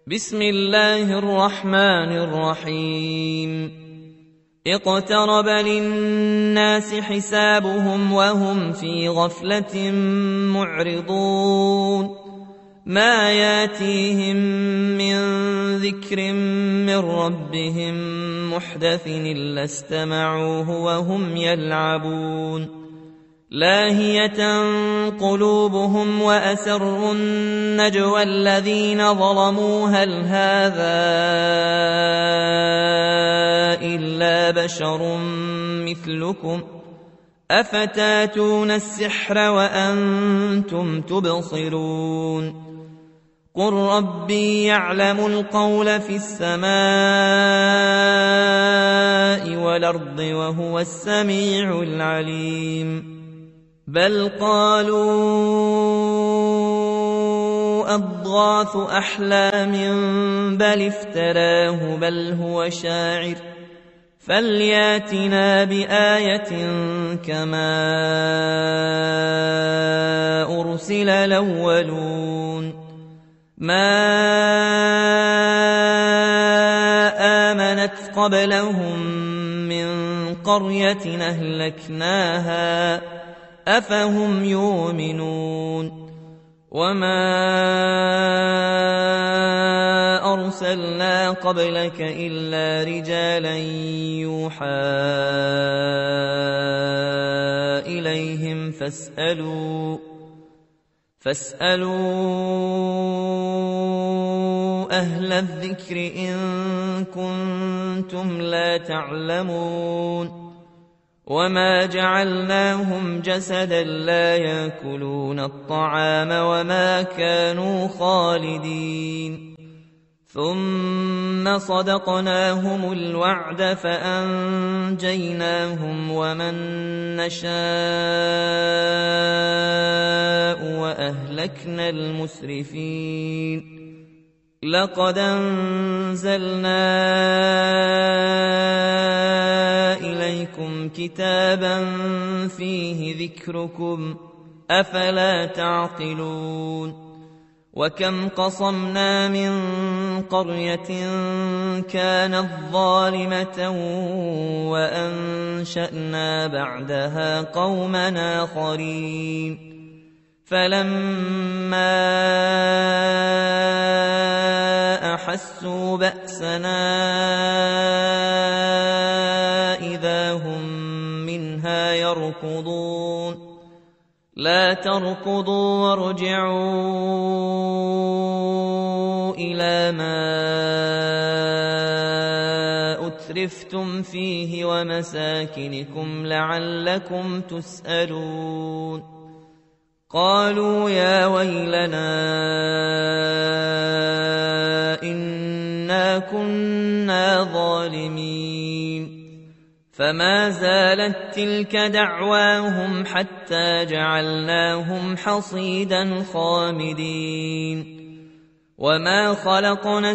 بسم الله الرحمن الرحيم اقترب للناس حسابهم وهم في غفلة معرضون ما ياتيهم من ذكر من ربهم محدث إلا استمعوه وهم يلعبون لاهية قلوبهم وأسروا النجوى الذين ظلموا هل هذا إلا بشر مثلكم أفتاتون السحر وأنتم تبصرون قل ربي يعلم القول في السماء والأرض وهو السميع العليم بل قالوا أضغاث أحلام بل افتراه بل هو شاعر فلياتنا بآية كما أرسل الأولون ما آمنت قبلهم من قرية أهلكناها أفهم يؤمنون وما أرسلنا قبلك إلا رجالا يوحى إليهم فاسألوا أهل الذكر إن كنتم لا تعلمون وما جعلناهم جسدا لا يأكلون الطعام وما كانوا خالدين ثم صدقناهم الوعد فأنجيناهم ومن نشاء وأهلكنا المسرفين لقد أنزلنا إليكم كتابا فيه ذكركم أفلا تعقلون وكم قصمنا من قرية كانت ظالمة وأنشأنا بعدها قوما آخرين فلما أحسوا بأسنا إذا هم منها يركضون لا تركضوا وارجعوا إلى ما أترفتم فيه ومساكنكم لعلكم تسألون قالوا يا ويلنا إنا كنا ظالمين فما زالت تلك دعواهم حتى جعلناهم حصيدا خامدين وما خلقنا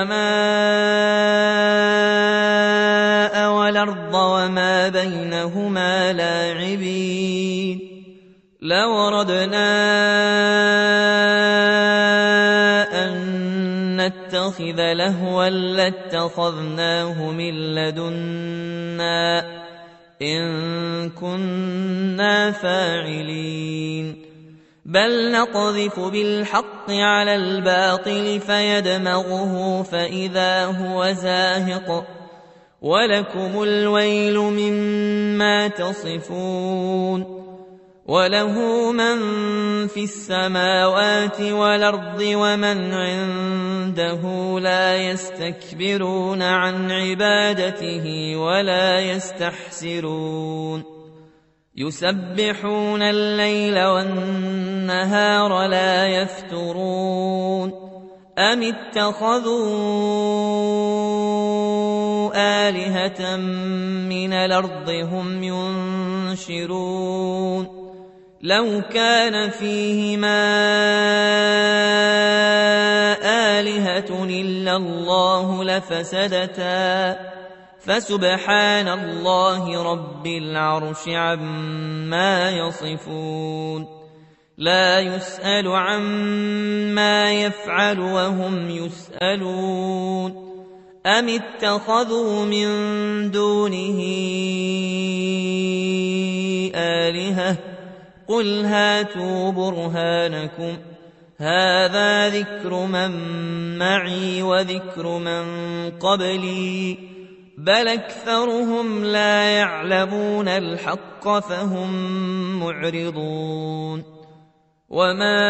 السماء والأرض وما بينهما لاعبين لو أردنا أن نتخذ لهوا لاتخذناه من لدنا إن كنا فاعلين بل نقذف بالحق على الباطل فيدمغه فإذا هو زاهق ولكم الويل مما تصفون وله من في السماوات والأرض ومن عنده لا يستكبرون عن عبادته ولا يستحسرون يسبحون الليل والنهار لا يفترون أم اتخذوا آلهة من الأرض هم ينشرون لو كان فيهما آلهة إلا الله لفسدتا فسبحان الله رب العرش عما يصفون لا يسأل عما يفعل وهم يسألون أم اتخذوا من دونه آلهة قل هاتوا برهانكم هذا ذكر من معي وذكر من قبلي بل أكثرهم لا يعلمون الحق فهم معرضون وما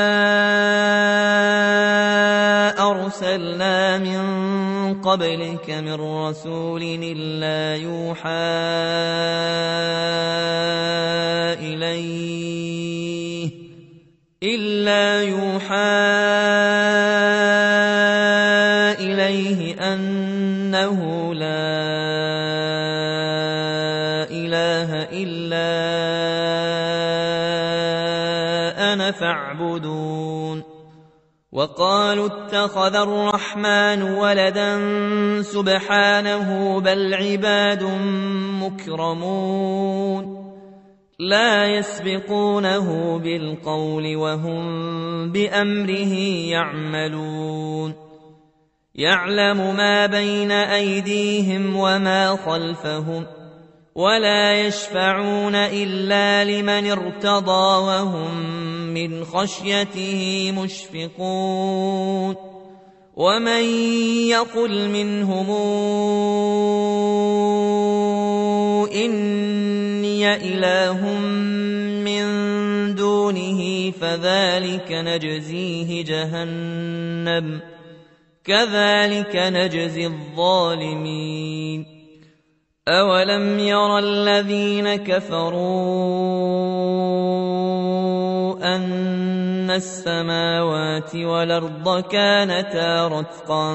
أرسلنا من قبلك من رسول إلا يوحى إليه أنه لا إله إلا أنا فاعبدون وقالوا اتخذ الرحمن ولدا سبحانه بل عباد مكرمون لا يسبقونه بالقول وهم بأمره يعملون يعلم ما بين أيديهم وما خلفهم ولا يشفعون إلا لمن ارتضى وهم من خشيته مشفقون ومن يقل منهم إني إله من دونه فذلك نجزيه جهنم كذلك نجزي الظالمين أولم ير الذين كفروا أن السماوات والأرض كانتا رتقا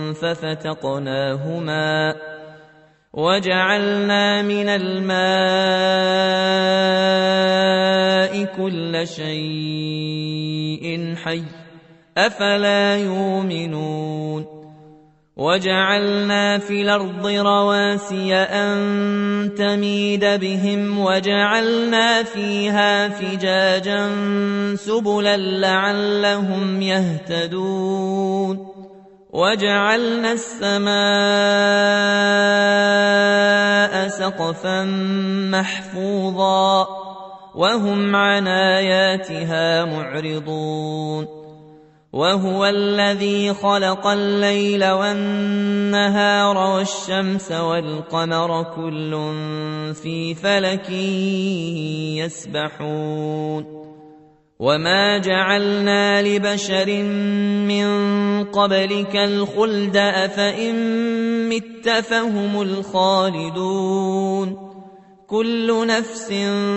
ففتقناهما وجعلنا من الماء كل شيء حي أفلا يؤمنون وجعلنا في الأرض رواسي أن تميد بهم وجعلنا فيها فجاجا سبلا لعلهم يهتدون وجعلنا السماء سقفا محفوظا وهم عن آياتها معرضون وهو الذي خلق الليل والنهار والشمس والقمر كل في فلك يسبحون وما جعلنا لبشر من قبلك الخلد أفإن مت فهم الخالدون كل نفس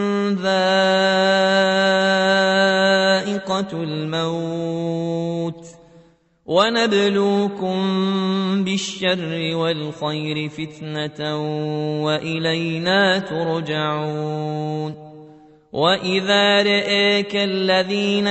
ذائقة الموت ونبلوكم بالشر والخير فتنة وإلينا ترجعون وإذا رئيك الذين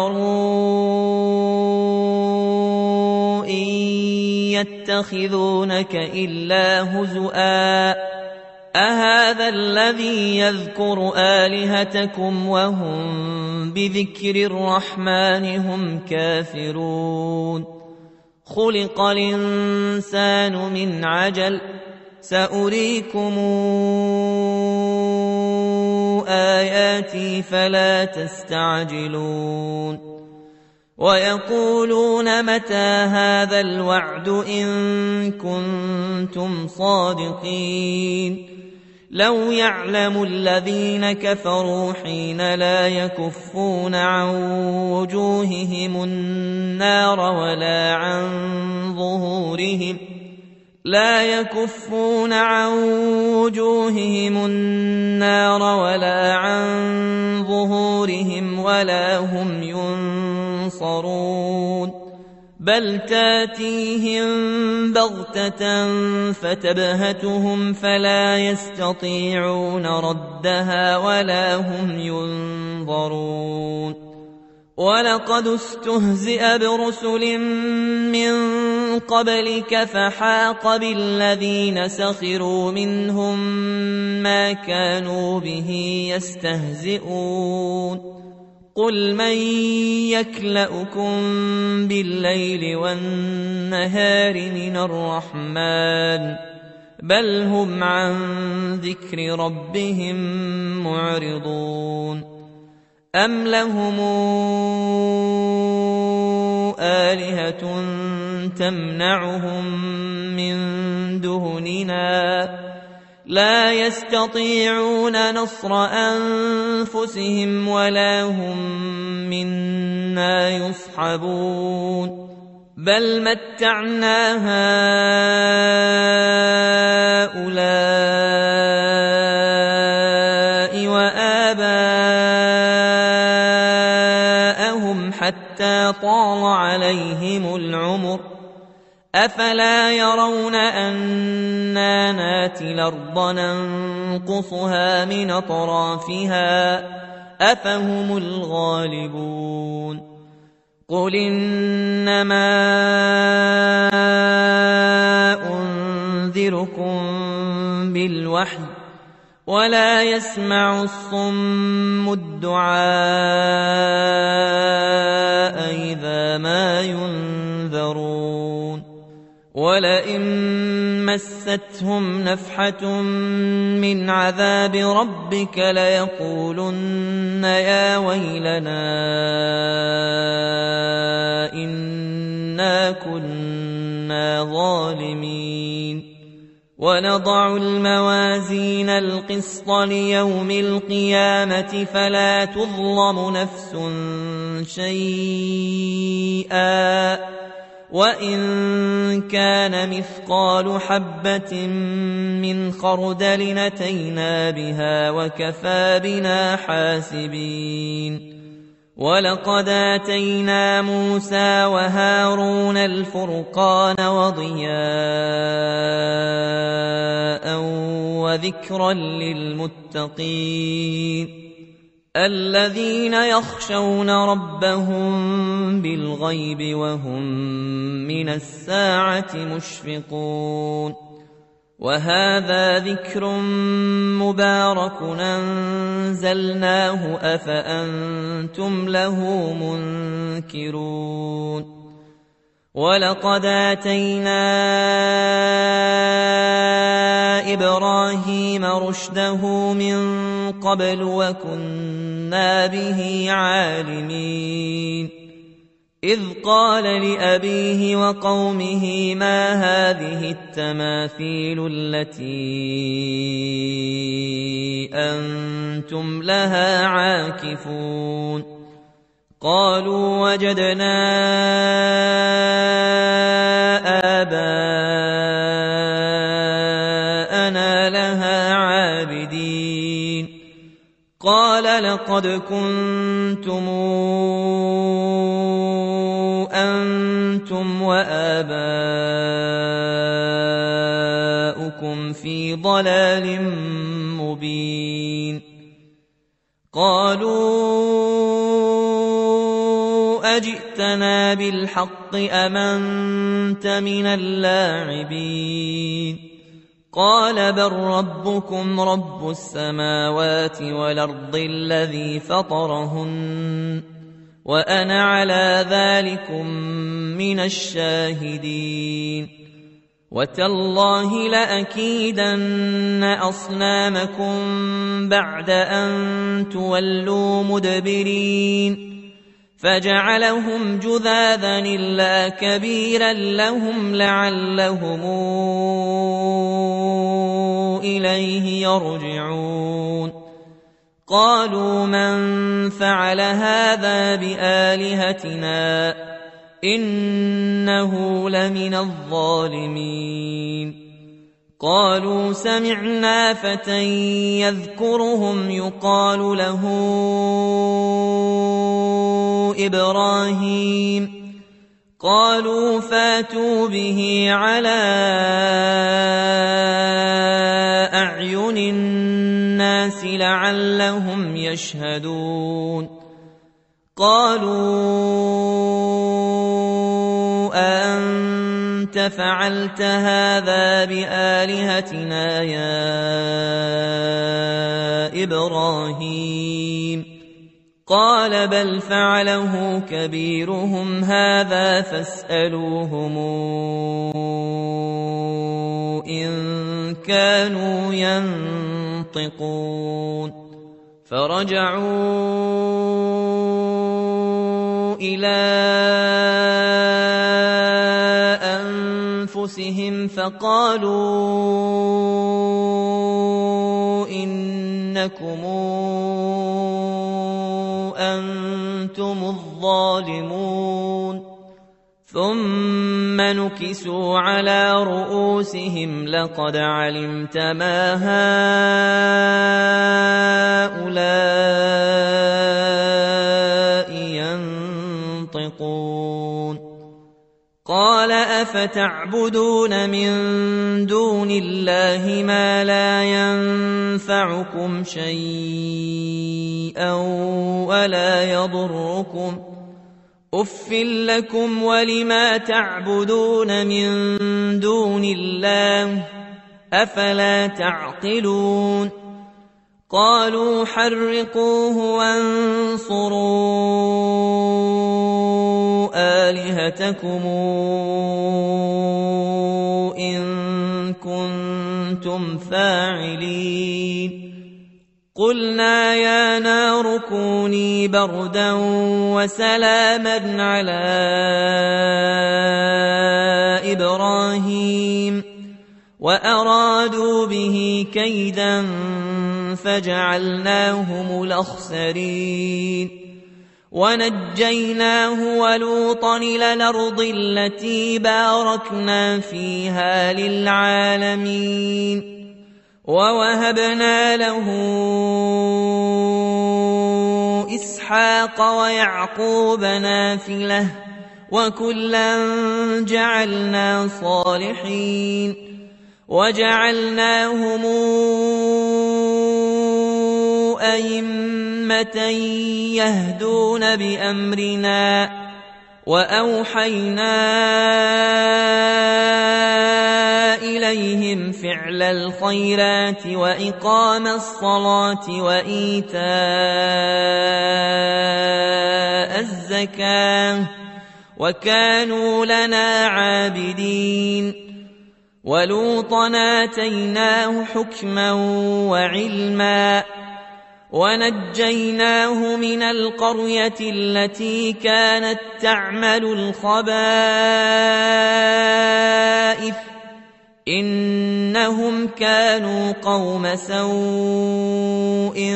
كفروا إن يتخذونك إلا هزؤا أهذا الذي يذكر آلهتكم وهم بذكر الرحمن هم كافرون خلق الإنسان من عجل سأريكم آياتي فلا تستعجلون ويقولون متى هذا الوعد إن كنتم صادقين لو يعلم الذين كفروا حين لا يكفون عن وجوههم النار ولا عن ظهورهم ولا هم ينصرون بل تاتيهم بغتة فتبهتهم فلا يستطيعون ردها ولا هم ينظرون ولقد استهزئ برسل من قبلك فحاق بالذين سخروا منهم ما كانوا به يستهزئون قل من يكلؤكم بالليل والنهار من الرحمن بل هم عن ذكر ربهم معرضون أم لهم آلهة تمنعهم من دوننا لا يستطيعون نصر أنفسهم ولا هم منا يصحبون بل متعنا هؤلاء وآباءهم حتى طال عليهم العمر أفلا يرون أنا ناتي الأرض ننقصها من أطرافها أفهم الغالبون قل إنما أنذركم بالوحي ولا يسمع الصم الدعاء إذا ما ينذرون ولئن مستهم نفحة من عذاب ربك ليقولن يا ويلنا إنا كنا ظالمين ونضع الموازين القسط ليوم القيامة فلا تظلم نفس شيئا وإن كان مثقال حبة من خردل أتينا بها وكفى بنا حاسبين ولقد آتينا موسى وهارون الفرقان وضياء وذكرا للمتقين الذين يخشون ربهم بالغيب وهم من الساعة مشفقون وهذا ذكر مبارك أنزلناه أفأنتم له منكرون ولقد آتينا إبراهيم رشده من قبل وكنا به عالمين إذ قال لأبيه وقومه ما هذه التماثيل التي أنتم لها عاكفون قالوا وجدنا آباءنا لها عابدين قال لقد كنتم أنتم وآباؤكم في ضلال مبين قالوا أجئتنا بالحق أم أنت من اللاعبين قال بل ربكم رب السماوات والأرض الذي فطرهن وأنا على ذلكم من الشاهدين وتالله لأكيدن أصنامكم بعد أن تولوا مدبرين فجعلهم جذاذا إلا كبيرا لهم لعلهم إليه يرجعون قالوا من فعل هذا بآلهتنا إنه لمن الظالمين قالوا سمعنا فتى يذكرهم يقال له إبراهيم قالوا فاتوا به على أعين الناس لعلهم يشهدون قالوا أنت فعلت هذا بآلهتنا يا إبراهيم قال بل فعله كبيرهم هذا فاسألوهم إن كانوا ينطقون فرجعوا إلى أنفسهم فقالوا إنكم أنتم الظالمون ثم نكسوا على رؤوسهم لقد علمت ما هؤلاء ينطقون قال أفتعبدون من دون الله ما لا ينفعكم شيئا ولا يضركم أف لكم ولما تعبدون من دون الله أفلا تعقلون قالوا حرقوه وانصروا آلهتكم إن كنتم فاعلين قلنا يا نار كوني بردا وسلاما على إبراهيم وأرادوا به كيدا فجعلناهم الأخسرين ونجيناه ولوطا إلى الأرض التي باركنا فيها للعالمين ووهبنا له إسحاق ويعقوب نافلة وكلا جعلنا صالحين وجعلناهم أئمة يهدون بأمرنا وأوحينا إليهم فعل الخيرات وإقام الصلاة وإيتاء الزكاة وكانوا لنا عابدين ولوطا آتيناه حكما وعلما ونجيناه من القرية التي كانت تعمل الخبائث إنهم كانوا قوم سوء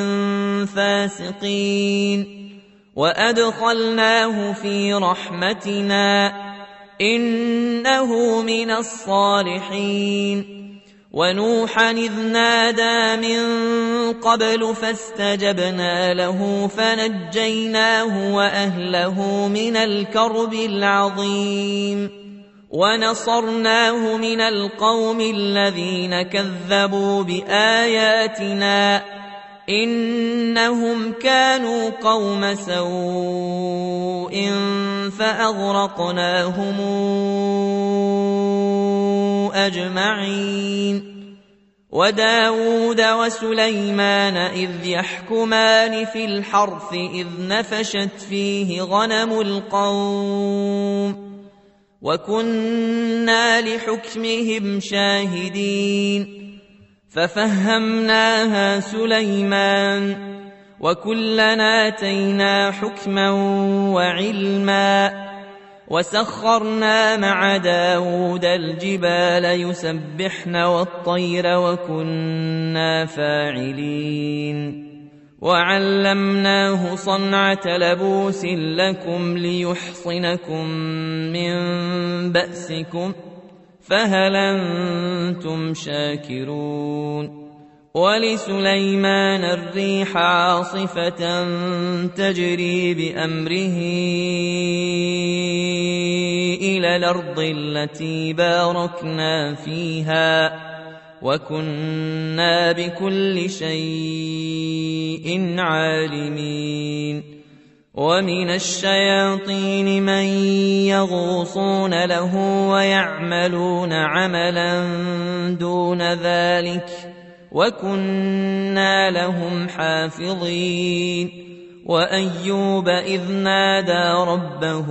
فاسقين وأدخلناه في رحمتنا إنه من الصالحين ونوحا إذ نادى من قبل فاستجبنا له فنجيناه وأهله من الكرب العظيم ونصرناه من القوم الذين كذبوا بآياتنا إنهم كانوا قوم سوء فأغرقناهم أجمعين وداود وسليمان إذ يحكمان في الحرث إذ نفشت فيه غنم القوم وكنا لحكمهم شاهدين ففهمناها سليمان وكلنا آتينا حكما وعلما وسخرنا مع داود الجبال يسبحن والطير وكنا فاعلين وعلمناه صنعة لبوس لكم ليحصنكم من بأسكم فهل أنتم شاكرون ولسليمان الريح عاصفة تجري بأمره إلى الأرض التي باركنا فيها وكنا بكل شيء عالمين ومن الشياطين من يغوصون له ويعملون عملا دون ذلك وكنا لهم حافظين وأيوب إذ نادى ربه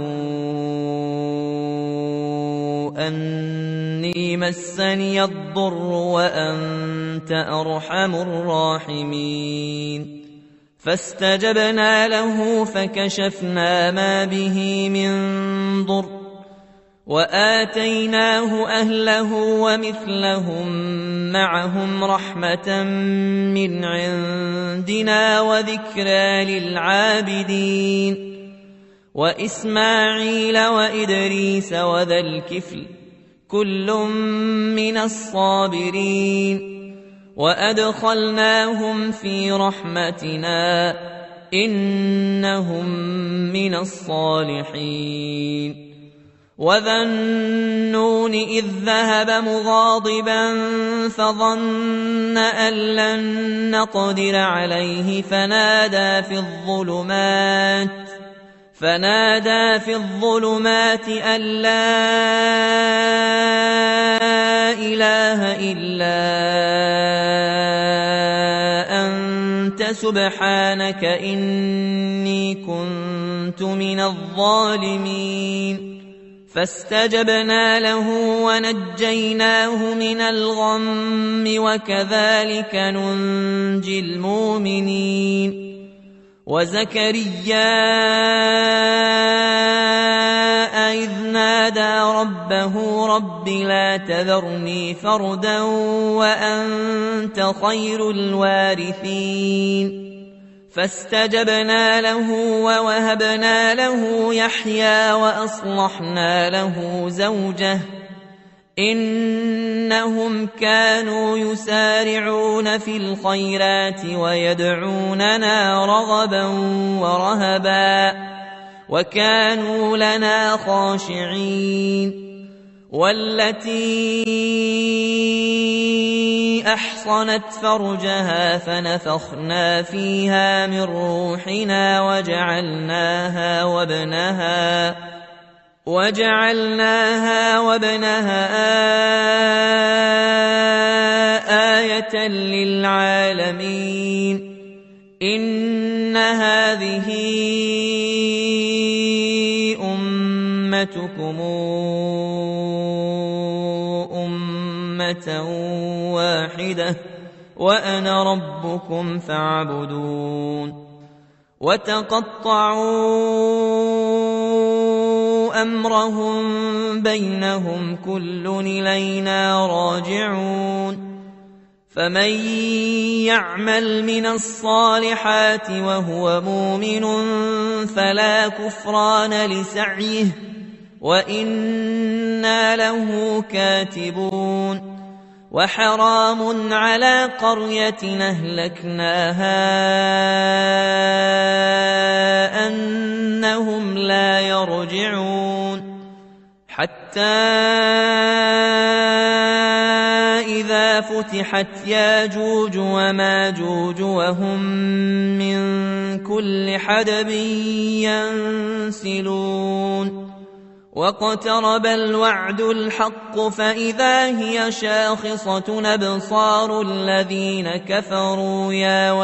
أني مسني الضر وأنت أرحم الراحمين فاستجبنا له فكشفنا ما به من ضر وآتيناه أهله ومثلهم معهم رحمة من عندنا وذكرى للعابدين وإسماعيل وإدريس وذا الكفل كل من الصابرين وأدخلناهم في رحمتنا إنهم من الصالحين وذا النون إذ ذهب مغاضبا فظن أن لن نقدر عليه فنادى في الظلمات أن لا إله إلا أنت سبحانك إني كنت من الظالمين فاستجبنا له ونجيناه من الغم وكذلك ننجي المؤمنين وزكريا إذ نادى ربه رب لا تذرني فردا وأنت خير الوارثين فاستجبنا له ووهبنا له يحيى وأصلحنا له زوجه إنهم كانوا يسارعون في الخيرات ويدعوننا رغبا ورهبا وكانوا لنا خاشعين والتي أحصنت فرجها فنفخنا فيها من روحنا وجعلناها وابنها آية للعالمين إن هذه أمتكم أمة واحدة وأنا ربكم فاعبدون وتقطعوا أمرهم بينهم كل إلينا راجعون فمن يعمل من الصالحات وهو مؤمن فلا كفران لسعيه وإنا له كاتبون وحرام على قرية أهلكناها أنهم لا يرجعون حتى إذا فتحت ياجوج وماجوج وهم من كل حدب ينسلون واقترب الوعد الحق فإذا هي شاخصة أبصار الذين كفروا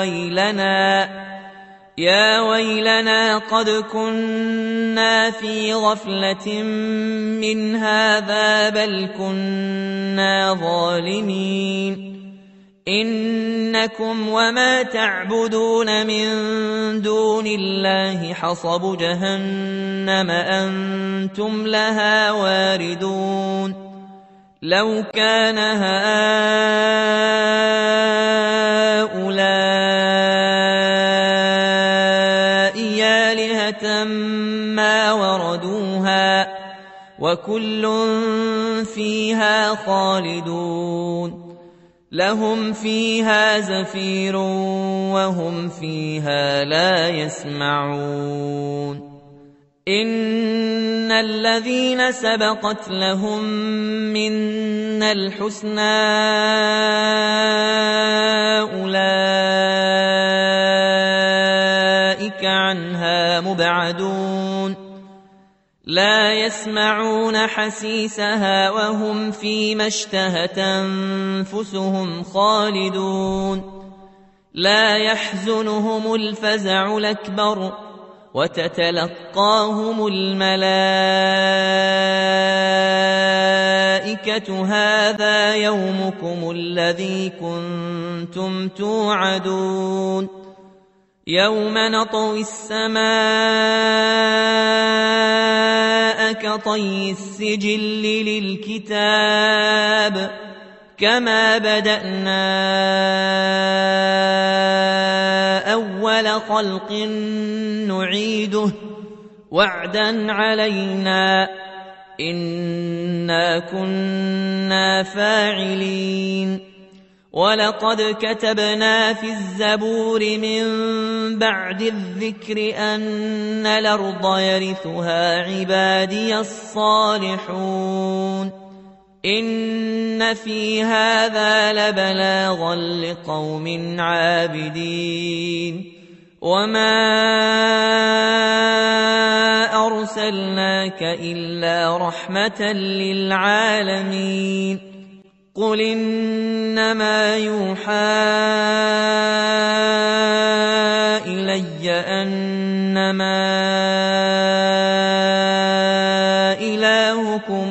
يا ويلنا قد كنا في غفلة من هذا بل كنا ظالمين إنكم وما تعبدون من دون الله حصب جهنم أنتم لها واردون لو كان هؤلاء آلهة ما وردوها وكل فيها خالدون لهم فيها زفير وهم فيها لا يسمعون إن الذين سبقت لهم منا الحسنى أولئك عنها مبعدون لا يسمعون حسيسها وهم فيما اشتهت أنفسهم خالدون لا يحزنهم الفزع الأكبر وتتلقاهم الملائكة هذا يومكم الذي كنتم توعدون يوم نطوي السماء كطي السجل للكتاب كما بدأنا أول خلق نعيده وعدا علينا إنا كنا فاعلين ولقد كتبنا في الزبور من بعد الذكر أن الأرض يرثها عبادي الصالحون إن في هذا لبلاغا لقوم عابدين وما أرسلناك إلا رحمة للعالمين قل إنما يوحى إلي أنما إلهكم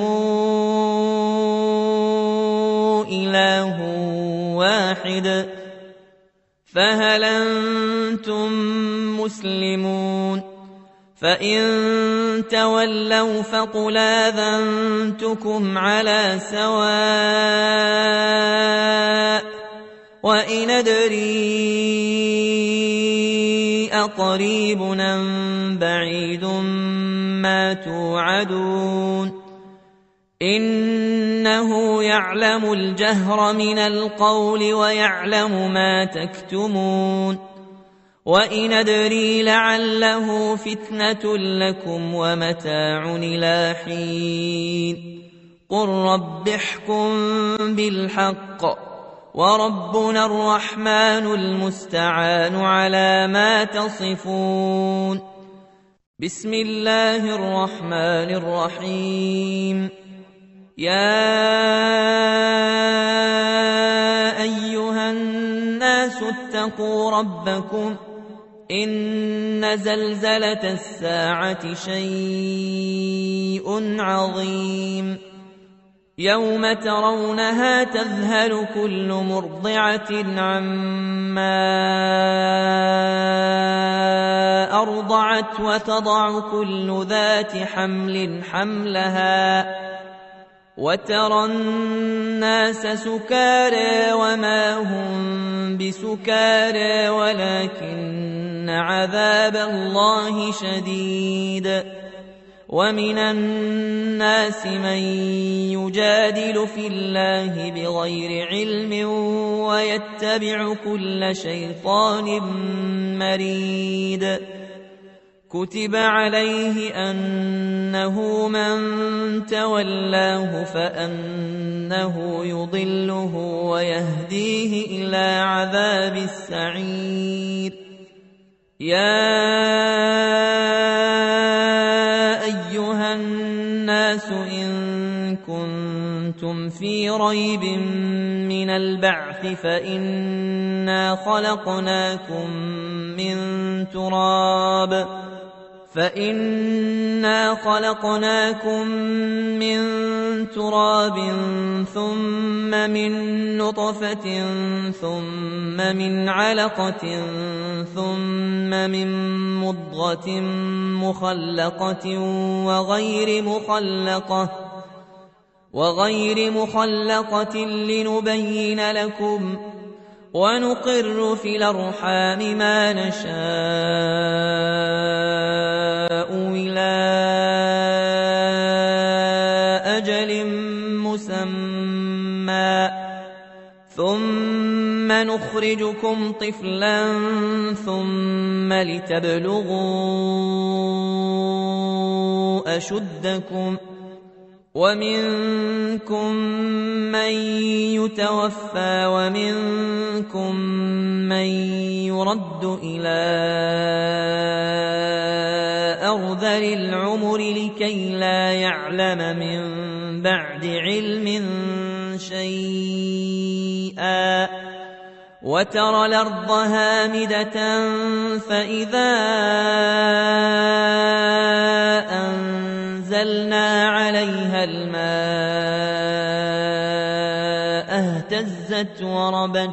إله واحد فهل أنتم مسلمون فإن تولوا فقل آذنتكم على سواء وإن أدري أقريب أم بعيد ما توعدون إنه يعلم الجهر من القول ويعلم ما تكتمون وإن أدري لعله فتنة لكم ومتاع إلى حين قل رب احكم بالحق وربنا الرحمن المستعان على ما تصفون بسم الله الرحمن الرحيم يا أيها الناس اتقوا ربكم إن زلزلة الساعة شيء عظيم يوم ترونها تذهل كل مرضعة عما أرضعت وتضع كل ذات حمل حملها وترى الناس سكارى وما هم بسكارى ولكن عذاب الله شديد ومن الناس من يجادل في الله بغير علم ويتبع كل شيطان مريد كتب عليه أنه من تولاه فأنه يضله ويهديه إلى عذاب السعير يا أيها الناس إن كنتم في ريب من البعث فإنا خلقناكم من تراب ثم من نطفة ثم من علقة ثم من مضغة مخلقة وغير مخلقة لنبين لكم ونقر في الأرحام ما نشاء إلى أجل مسمى ثم نخرجكم طفلا ثم لتبلغوا أشدكم ومنكم من يتوفى ومنكم من يرد إلى أرذل العمر لكي لا يعلم من بعد علم شيئا وترى الأرض هامدة فإذا أنزلنا عليها الماء اهتزت وربت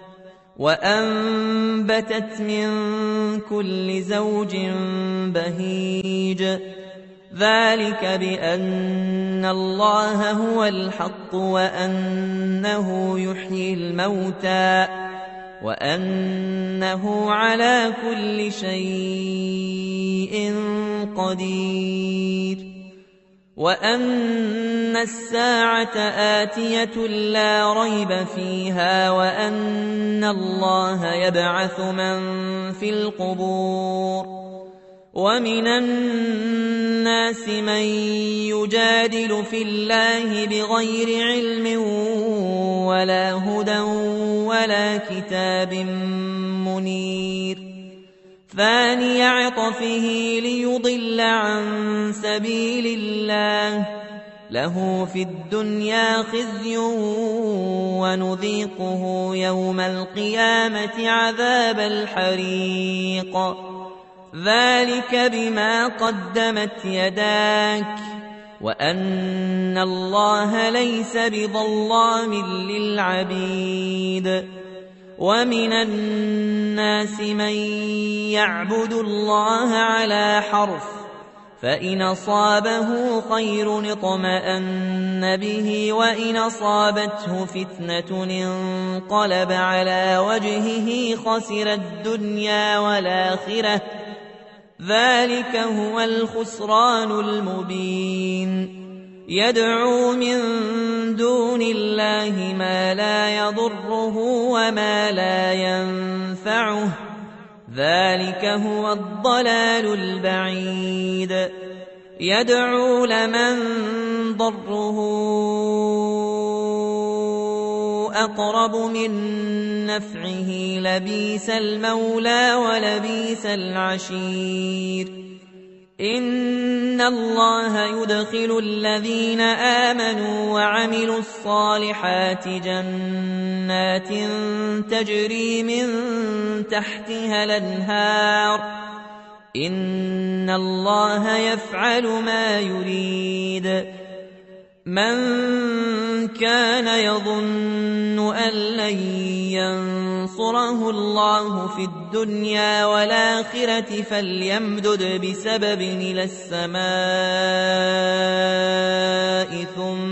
وأنبتت من كل زوج بهيج ذلك بأن الله هو الحق وأنه يحيي الموتى وأنه على كل شيء قدير وأن الساعة آتية لا ريب فيها وأن الله يبعث من في القبور ومن الناس من يجادل في الله بغير علم ولا هدى ولا كتاب منير ثاني عطفه ليضل عن سبيل الله له في الدنيا خزي ونذيقه يوم القيامة عذاب الحريق ذلك بما قدمت يداك وأن الله ليس بظلام للعبيد ومن الناس من يعبد الله على حرف فإن أصابه خير اطمأن به وإن أصابته فتنة انقلب على وجهه خسر الدنيا والآخرة ذلك هو الخسران المبين يدعو من دون الله ما لا يضره وما لا ينفعه ذلك هو الضلال البعيد يدعو لمن ضره أقرب من نفعه لبيس المولى ولبيس العشير إن الله يدخل الذين آمنوا وعملوا الصالحات جنات تجري من تحتها الأنهار إن الله يفعل ما يريد من كان يظن أن لن ينصره الله في الدنيا والآخرة فليمدد بسبب إلى السماء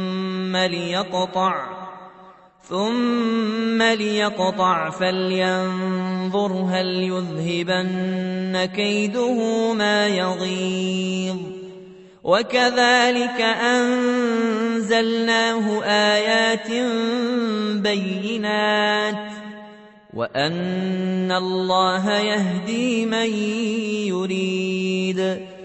ثم ليقطع فلينظر هل يذهبن كيده ما يغيظ وكذلك أنزلناه آيات بينات وأن الله يهدي من يريد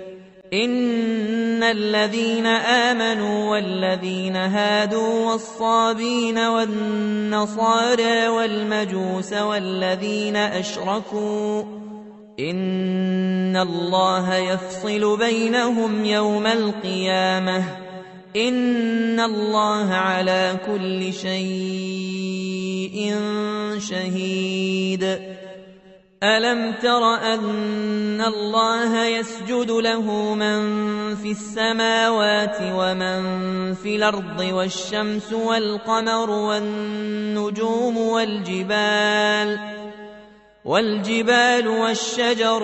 إن الذين آمنوا والذين هادوا والصابين والنصارى والمجوس والذين أشركوا إن الله يفصل بينهم يوم القيامة إن الله على كل شيء شهيد ألم تر أن الله يسجد له من في السماوات ومن في الأرض والشمس والقمر والنجوم والجبال والشجر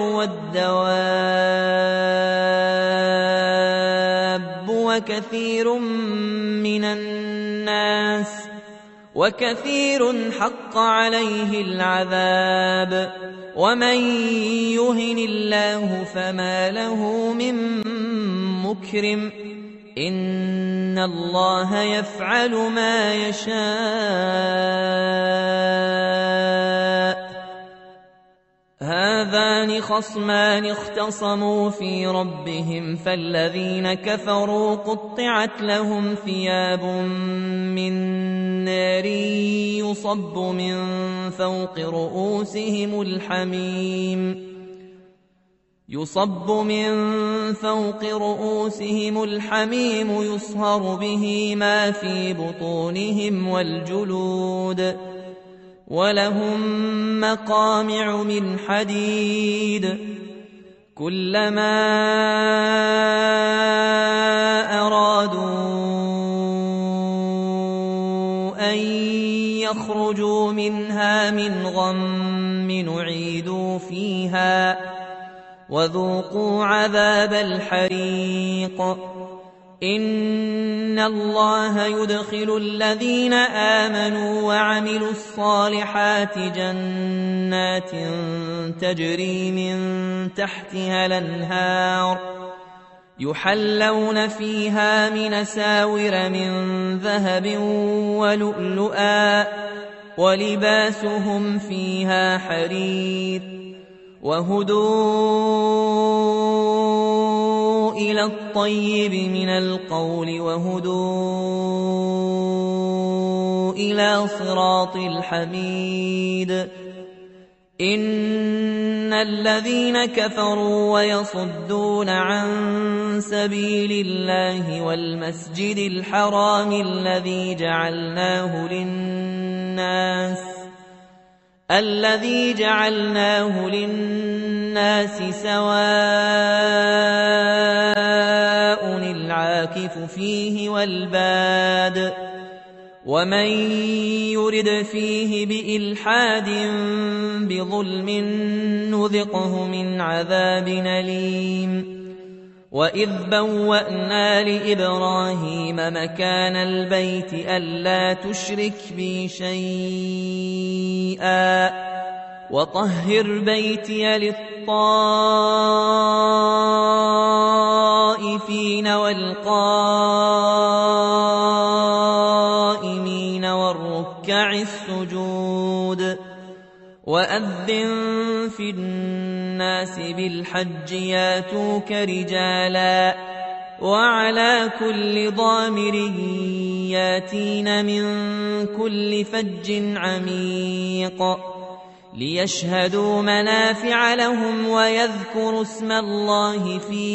والدواب وكثير حق عليه العذاب ومن يهن الله فما له من مكرم إن الله يفعل ما يشاء هذان خصمان اختصموا في ربهم فالذين كفروا قطعت لهم ثياب من نار يصب من فوق رؤوسهم الحميم يصهر به ما في بطونهم والجلود ولهم مقامع من حديد كلما أرادوا أن يخرجوا منها من غم نعيدوا فيها وذوقوا عذاب الحريق إن الله يدخل الذين آمنوا وعملوا الصالحات جنات تجري من تحتها الأنهار يحلون فيها من أساور من ذهب ولؤلؤا ولباسهم فيها حرير وهدوا إلى الطيب من القول وهدوا إلى صراط الحميد إن الذين كفروا ويصدون عن سبيل الله والمسجد الحرام الذي جعلناه للناس سواء العاكف فيه والباد ومن يرد فيه بإلحاد بظلم نذقه من عذاب أليم وإذ بوأنا لإبراهيم مكان البيت ألا تشرك بي شيئا وطهر بيتي للطائفين والقائمين والركع السجود وأذن في الناس بالحج ياتوك رجالا وعلى كل ضامر ياتين من كل فج عميق ليشهدوا منافع لهم ويذكروا اسم الله في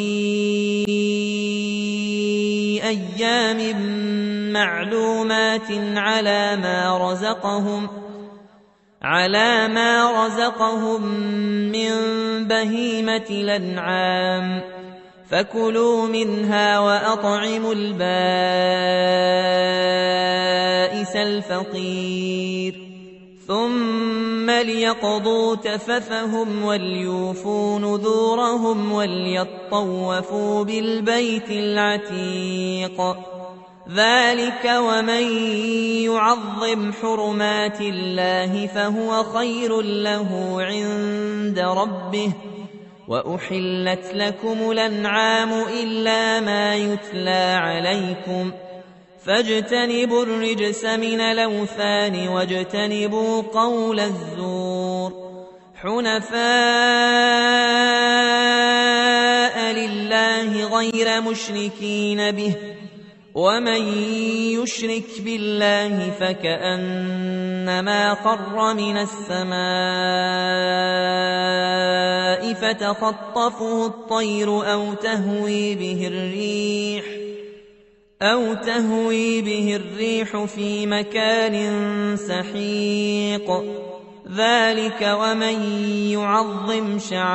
أيام معلومات على ما رزقهم من بهيمة الأنعام فكلوا منها وأطعموا البائس الفقير ثم ليقضوا تفثهم وليوفوا نذورهم وليطوفوا بالبيت العتيق ذلك ومن يعظم حرمات الله فهو خير له عند ربه وأحلت لكم الأنعام إلا ما يتلى عليكم فاجتنبوا الرجس من الأوثان واجتنبوا قول الزور حنفاء لله غير مشركين به ومن يشرك بالله فكأنما خر من السماء فتخطفه الطير أو تهوي به الريح في مكان سحيق ذلك ومن يعظم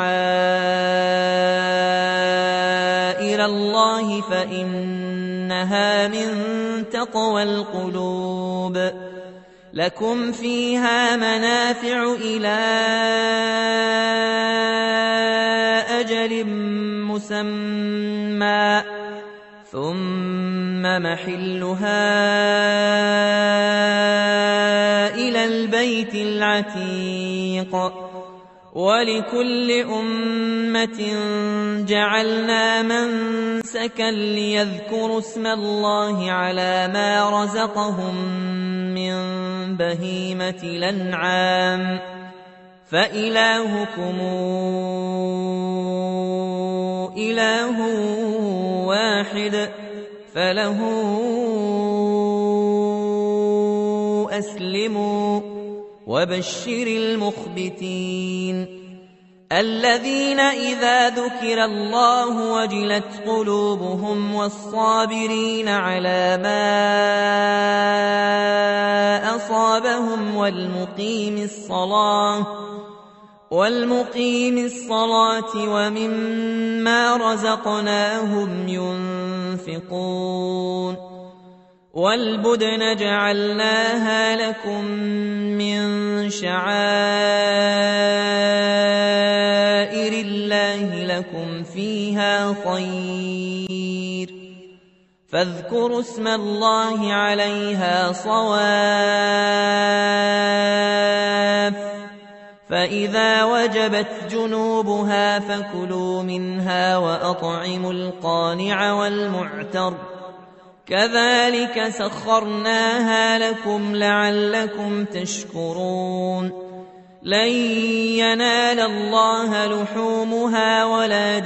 شعائر الله فإنها من تقوى القلوب لكم فيها منافع إلى أجل مسمى ثم محلها إلى البيت العتيق ولكل أمة جعلنا منسكا ليذكروا اسم الله على ما رزقهم من بهيمة الأنعام فإلهكم إله واحد فله أسلموا وبشر المخبتين الذين إذا ذكر الله وجلت قلوبهم والصابرين على ما أصابهم والمقيم الصلاة ومما رزقناهم ينفقون والبدن جعلناها لكم من شعائر الله لكم فيها خير فاذكروا اسم الله عليها صواف فإذا وجبت جنوبها فكلوا منها وأطعموا القانع والمعتر كذلك سخرناها لكم لعلكم تشكرون لن ينال الله لحومها ولا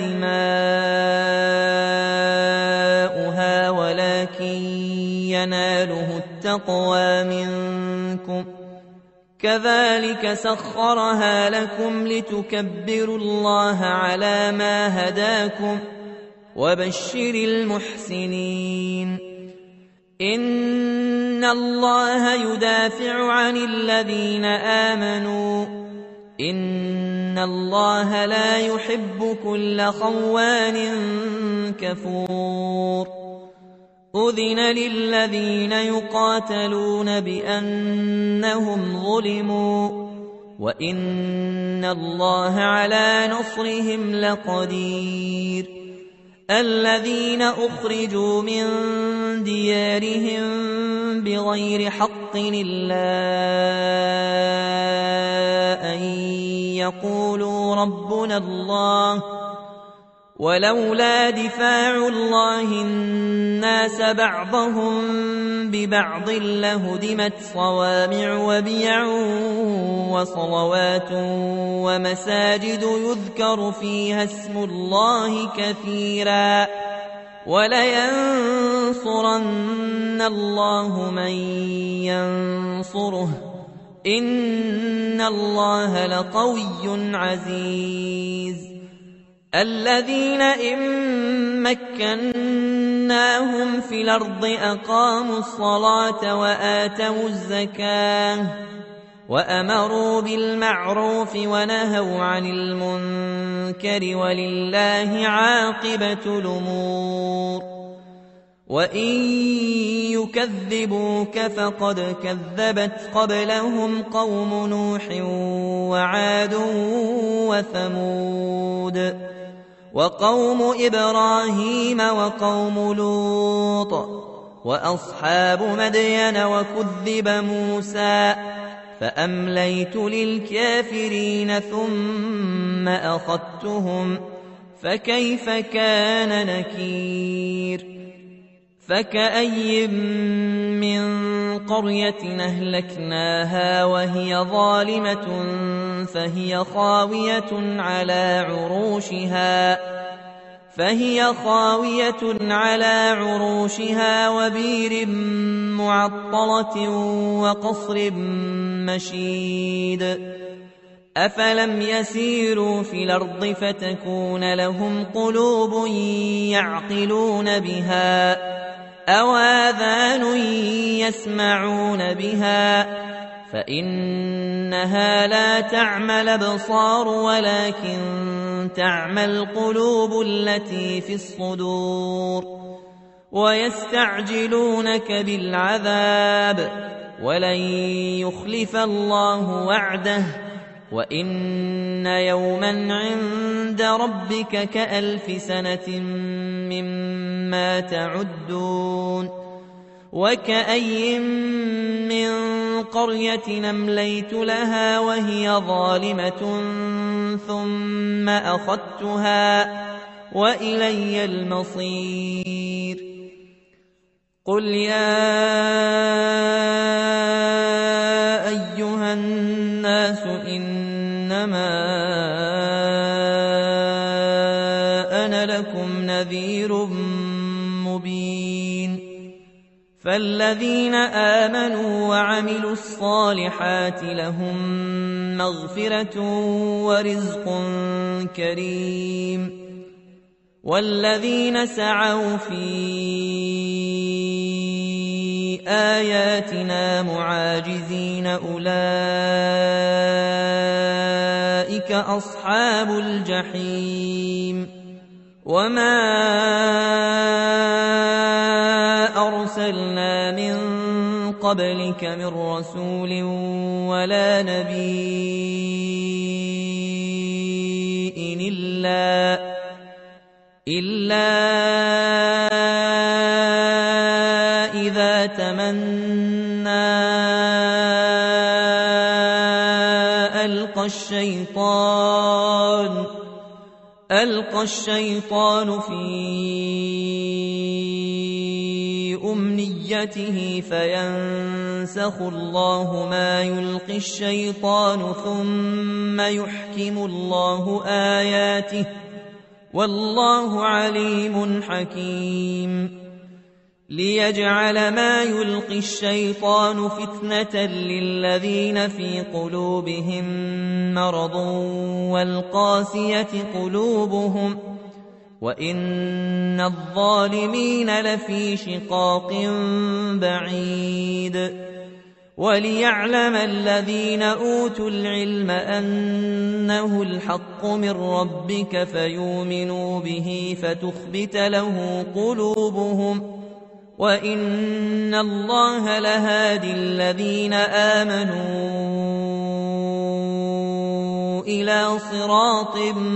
دماؤها ولكن يناله التقوى منكم كذلك سخرها لكم لتكبروا الله على ما هداكم وبشر المحسنين إن الله يدافع عن الذين آمنوا إن الله لا يحب كل خوان كفور أذن للذين يقاتلون بأنهم ظلموا وإن الله على نصرهم لقدير الذين أخرجوا من ديارهم بغير حق إلا أن يقولوا ربنا الله ولولا دفاع الله الناس بعضهم ببعض لهدمت صوامع وبيع وصلوات ومساجد يذكر فيها اسم الله كثيرا ولينصرن الله من ينصره إن الله لقوي عزيز الذين إن مكناهم في الأرض أقاموا الصلاة وآتوا الزكاة وأمروا بالمعروف ونهوا عن المنكر ولله عاقبة الأمور وإن يكذبوك فقد كذبت قبلهم قوم نوح وعاد وثمود وقوم إبراهيم وقوم لوط وأصحاب مدين وكذب موسى فأمليت للكافرين ثم أخذتهم فكيف كان نكير فكأي من قرية أهلكناها وهي ظالمة فهي خاوية على عروشها وبير معطلة وقصر مشيد أفلم يسيروا في الأرض فتكون لهم قلوب يعقلون بها أو آذان يسمعون بها فإنها لا تعمى الأبصار ولكن تعمى القلوب التي في الصدور ويستعجلونك بالعذاب ولن يخلف الله وعده وإن يوما عند ربك كألف سنة مما تعدون وكأي من قرية أمليت لها وهي ظالمة ثم أخذتها وإلي المصير قل يا أيها الناس إنما أنا لكم نذير مبين فالذين آمنوا وعملوا الصالحات لهم مغفرة ورزق كريم والذين سعوا في آياتنا معاجزين أولئك أصحاب الجحيم وما أرسلنا من قبلك من رسول ولا نبي إلا إذا تمنى ألقى الشيطان في أمنيته فينسخ الله ما يلقي الشيطان ثم يحكم الله آياته والله عليم حكيم ليجعل ما يلقي الشيطان فتنة للذين في قلوبهم مرض والقاسية قلوبهم وإن الظالمين لفي شقاق بعيد وليعلم الذين أوتوا العلم أنه الحق من ربك فيؤمنوا به فتخبت له قلوبهم وإن الله لهادي الذين آمنوا إلى صراط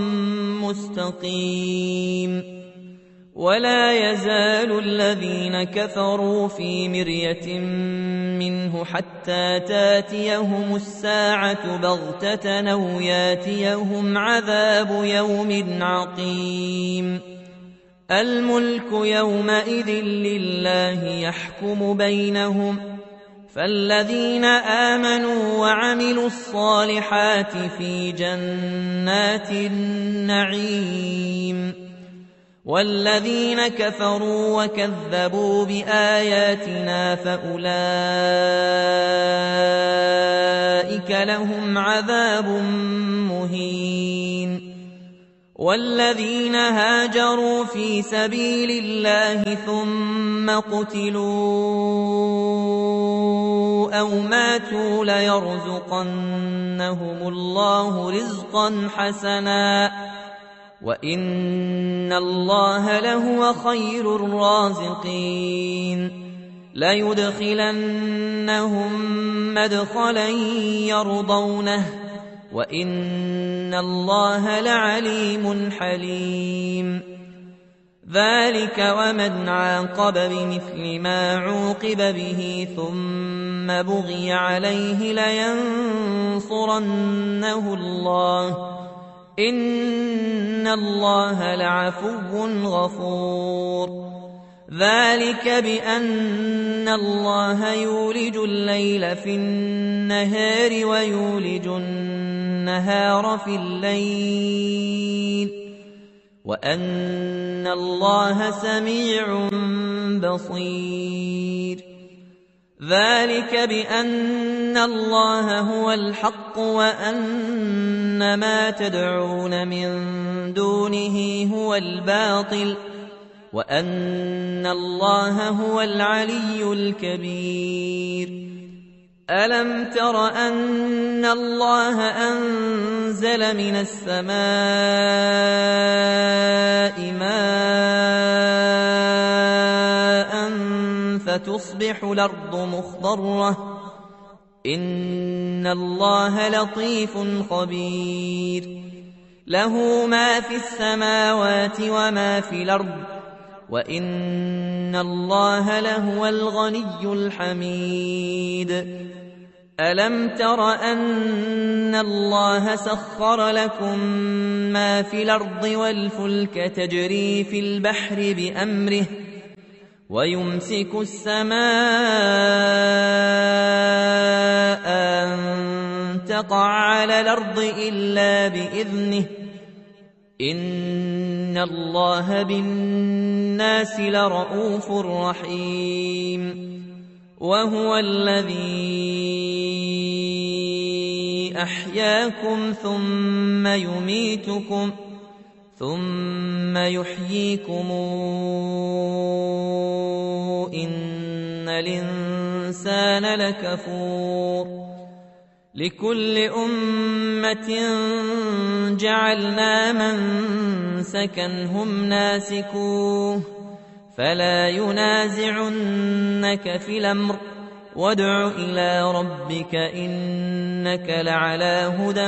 مستقيم ولا يزال الذين كفروا في مرية منه حتى تاتيهم الساعة بغتة أو ياتيهم عذاب يوم عقيم الملك يومئذ لله يحكم بينهم فالذين آمنوا وعملوا الصالحات في جنات النعيم والذين كفروا وكذبوا بآياتنا فأولئك لهم عذاب مهين والذين هاجروا في سبيل الله ثم قتلوا أو ماتوا ليرزقنهم الله رزقا حسنا وإن الله لهو خير الرازقين ليدخلنهم مدخلا يرضونه وإن الله لعليم حليم ذلك ومن عاقب بمثل ما عوقب به ثم بغي عليه لينصرنه الله إن الله لعفو غفور ذلك بأن الله يولج الليل في النهار ويولج النهار في الليل وأن الله سميع بصير ذلك بأن الله هو الحق وأن ما تدعون من دونه هو الباطل وأن الله هو العلي الكبير ألم تر أن الله أنزل من السماء ماء فتصبح الأرض مخضرة إن الله لطيف خبير له ما في السماوات وما في الأرض وإن الله لهو الغني الحميد ألم تر أن الله سخر لكم ما في الأرض والفلك تجري في البحر بأمره ويمسك السماء أن تقع على الأرض إلا بإذنه إن الله بالناس لرءوف رحيم وهو الذي أحياكم ثم يميتكم ثم يحييكم إن الإنسان الإنسان لكفور لكل أمة جعلنا منسكا هم ناسكوه فلا ينازعنك في الأمر وادع إلى ربك إنك لعلى هدى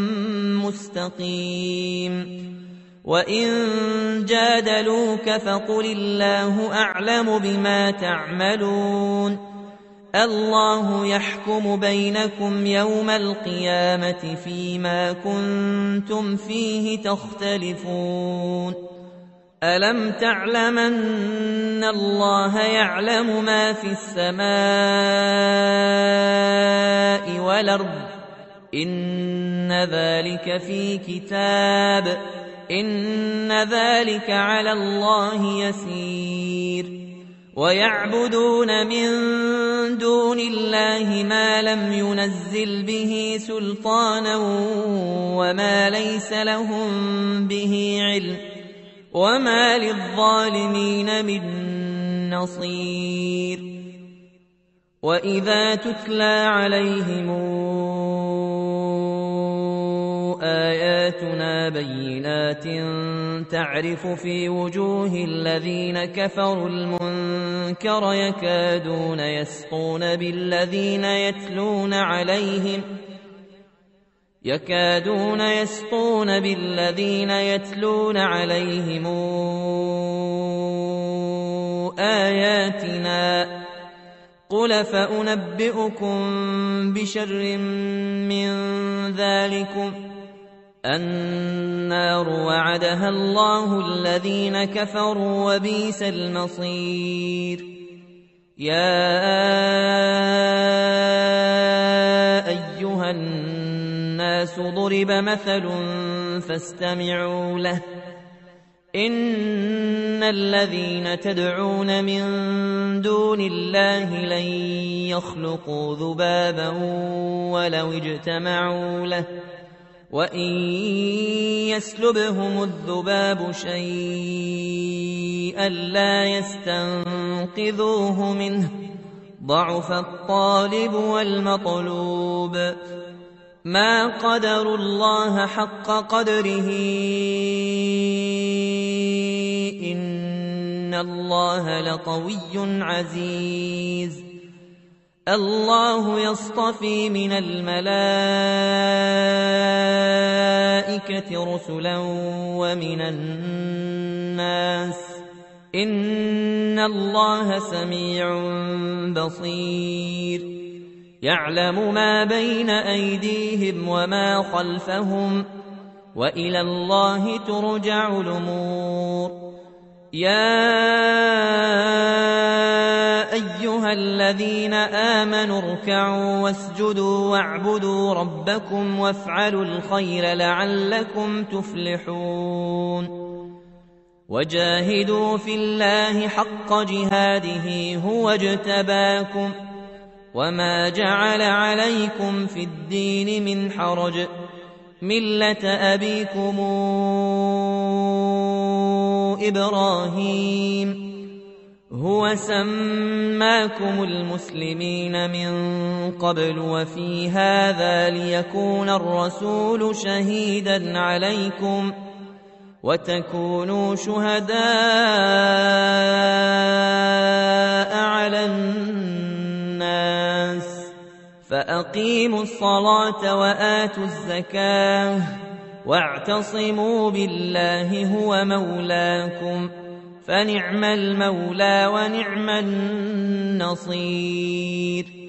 مستقيم وإن جادلوك فقل الله أعلم بما تعملون الله يحكم بينكم يوم القيامة فيما كنتم فيه تختلفون ألم تعلم أن الله يعلم ما في السماء والأرض إن ذلك في كتاب إن ذلك على الله يسير ويعبدون من دون الله ما لم ينزل به سلطانا وما ليس لهم به علم وما للظالمين من نصير وإذا تتلى عليهم آياتنا بينات تعرف في وجوه الذين كفروا المنكر يكادون يسطون بالذين يتلون عليهم آياتنا قل فأنبئكم بشر من ذلكم النار وعدها الله الذين كفروا وبئس المصير يا أيها الناس ضرب مثل فاستمعوا له إن الذين تدعون من دون الله لن يخلقوا ذبابا ولو اجتمعوا له وإن يسلبهم الذباب شيئا لا يستنقذوه منه ضعف الطالب والمطلوب ما قدروا الله حق قدره إن الله لقوي عزيز الله يصطفي من الملائكة رسلا ومن الناس إن الله سميع بصير يعلم ما بين أيديهم وما خلفهم وإلى الله ترجع الأمور يا أيها الذين آمنوا اركعوا واسجدوا واعبدوا ربكم وافعلوا الخير لعلكم تفلحون وجاهدوا في الله حق جهاده هو اجتباكم وما جعل عليكم في الدين من حرج ملة أبيكم إبراهيم هو سماكم المسلمين من قبل وفي هذا ليكون الرسول شهيدا عليكم وتكونوا شهداء على الناس فأقيموا الصلاة وآتوا الزكاة واعتصموا بالله هو مولاكم فنعم المولى ونعم النصير